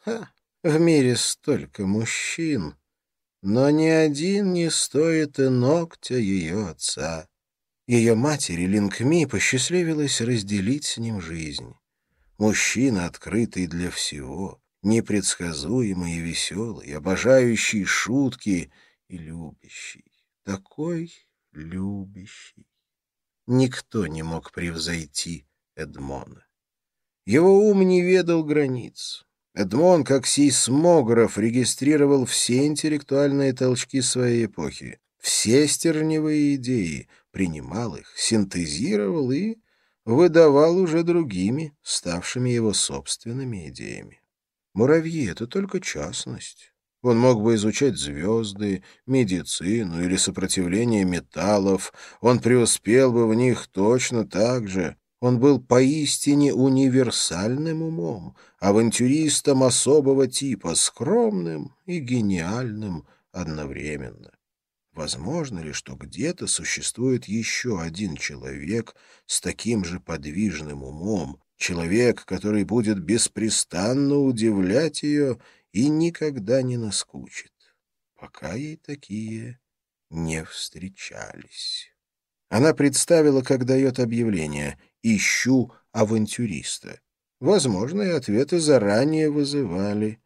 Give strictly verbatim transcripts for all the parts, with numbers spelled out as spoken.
Ха, в мире столько мужчин, но ни один не стоит и ногтя ее отца. Ее матери Лингми посчастливилось разделить с ним жизнь. Мужчина, открытый для всего, непредсказуемый и веселый, обожающий шутки и любящий. Такой любящий. Никто не мог превзойти Эдмона. Его ум не ведал границ. Эдмон, как сейсмограф, регистрировал все интеллектуальные толчки своей эпохи, все стержневые идеи, принимал их, синтезировал и выдавал уже другими, ставшими его собственными идеями. Муравьи — это только частность. Он мог бы изучать звезды, медицину или сопротивление металлов. Он преуспел бы в них точно так же. Он был поистине универсальным умом, авантюристом особого типа, скромным и гениальным одновременно. Возможно ли, что где-то существует еще один человек с таким же подвижным умом, человек, который будет беспрестанно удивлять ее и никогда не наскучит? Пока ей такие не встречались. Она представила, как дает объявление «Ищу авантюриста». Возможно, и ответы заранее вызывали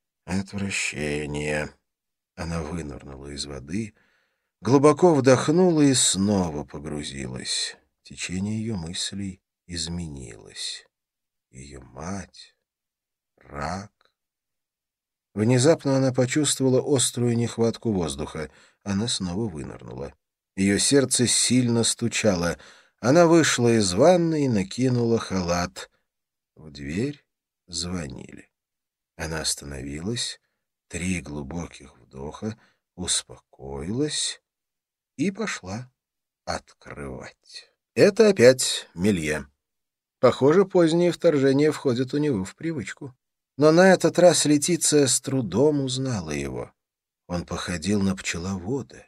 отвращение. Она вынырнула из воды, глубоко вдохнула и снова погрузилась. Течение ее мыслей изменилось. Ее мать, рак. Внезапно она почувствовала острую нехватку воздуха. Она снова вынырнула. Ее сердце сильно стучало. Она вышла из ванны и накинула халат. В дверь звонили. Она остановилась, три глубоких вдоха, успокоилась и пошла открывать. Это опять Мелье. Похоже, поздние вторжения входят у него в привычку. Но на этот раз Летиция с трудом узнала его. Он походил на пчеловода.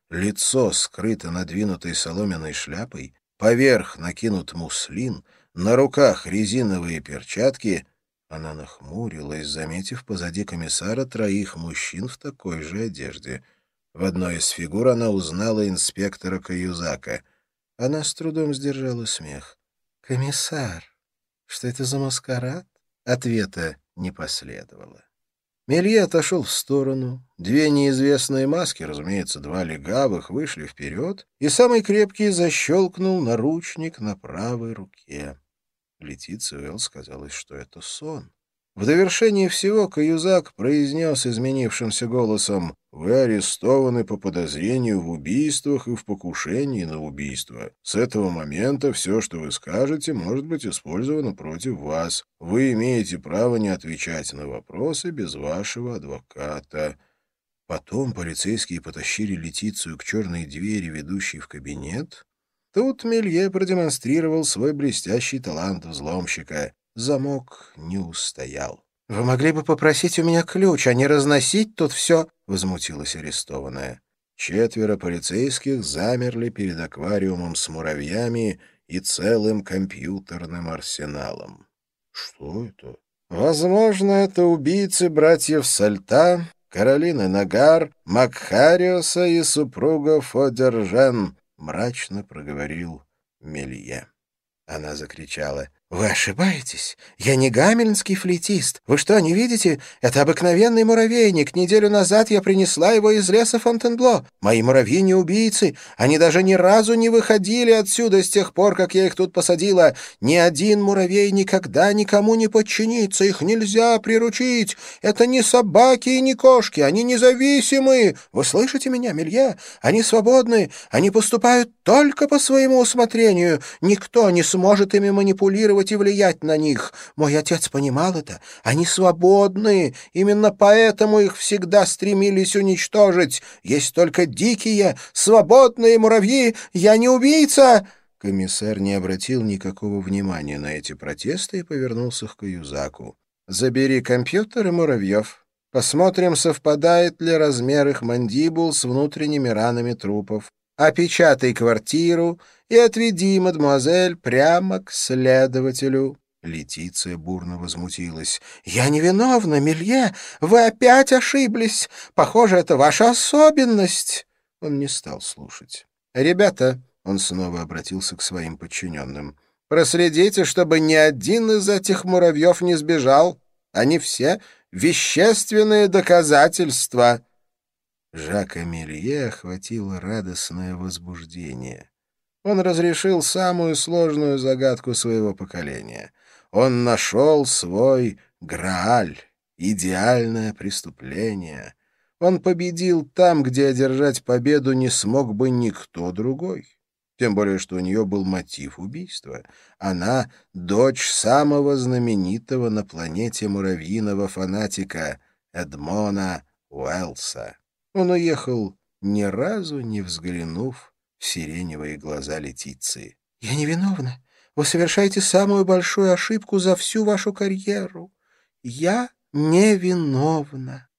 Лицо скрыто надвинутой соломенной шляпой, поверх накинут муслин, на руках резиновые перчатки. Она нахмурилась, заметив позади комиссара троих мужчин в такой же одежде. В одной из фигур она узнала инспектора Каюзака. Она с трудом сдержала смех. «Комиссар, что это за маскарад?» Ответа не последовало. Мелье отошел в сторону. Две неизвестные маски, разумеется, два легавых, вышли вперед, и самый крепкий защелкнул наручник на правой руке. Летиции Уэллс казалось, что это сон. В довершение всего Каюзак произнес изменившимся голосом: «Вы арестованы по подозрению в убийствах и в покушении на убийство. С этого момента все, что вы скажете, может быть использовано против вас. Вы имеете право не отвечать на вопросы без вашего адвоката». Потом полицейские потащили Летицию к черной двери, ведущей в кабинет. Тут Мелье продемонстрировал свой блестящий талант взломщика. Замок не устоял. «Вы могли бы попросить у меня ключ, а не разносить тут все», — возмутилась арестованная. Четверо полицейских замерли перед аквариумом с муравьями и целым компьютерным арсеналом. «Что это?» «Возможно, это убийцы братьев Сальта, Каролины Нагар, Макхариуса и супруга Фодержен», — мрачно проговорил Мелье. Она закричала: «Вы ошибаетесь. Я не гамельнский флейтист. Вы что, не видите? Это обыкновенный муравейник. Неделю назад я принесла его из леса Фонтенбло. Мои муравьи не убийцы. Они даже ни разу не выходили отсюда с тех пор, как я их тут посадила. Ни один муравей никогда никому не подчинится. Их нельзя приручить. Это не собаки и не кошки. Они независимы. Вы слышите меня, Мелье? Они свободны. Они поступают только по своему усмотрению. Никто не сможет ими манипулировать и влиять на них. Мой отец понимал это. Они свободны. Именно поэтому их всегда стремились уничтожить. Есть только дикие, свободные муравьи. Я не убийца!» Комиссар не обратил никакого внимания на эти протесты и повернулся к Каюзаку. «Забери компьютер и муравьев. Посмотрим, совпадает ли размер их мандибул с внутренними ранами трупов. Опечатай квартиру и отведи мадемуазель прямо к следователю». Летиция бурно возмутилась. «Я невиновна, Мелье! Вы опять ошиблись! Похоже, это ваша особенность!» Он не стал слушать. «Ребята!» — он снова обратился к своим подчиненным. «Проследите, чтобы ни один из этих муравьев не сбежал. Они все вещественные доказательства!» Жака Мелье охватило радостное возбуждение. Он разрешил самую сложную загадку своего поколения. Он нашел свой Грааль, идеальное преступление. Он победил там, где одержать победу не смог бы никто другой. Тем более, что у нее был мотив убийства. Она — дочь самого знаменитого на планете муравьиного фанатика Эдмона Уэллса. Он уехал, ни разу не взглянув в сиреневые глаза Летиции. «Я невиновна. Вы совершаете самую большую ошибку за всю вашу карьеру. Я невиновна».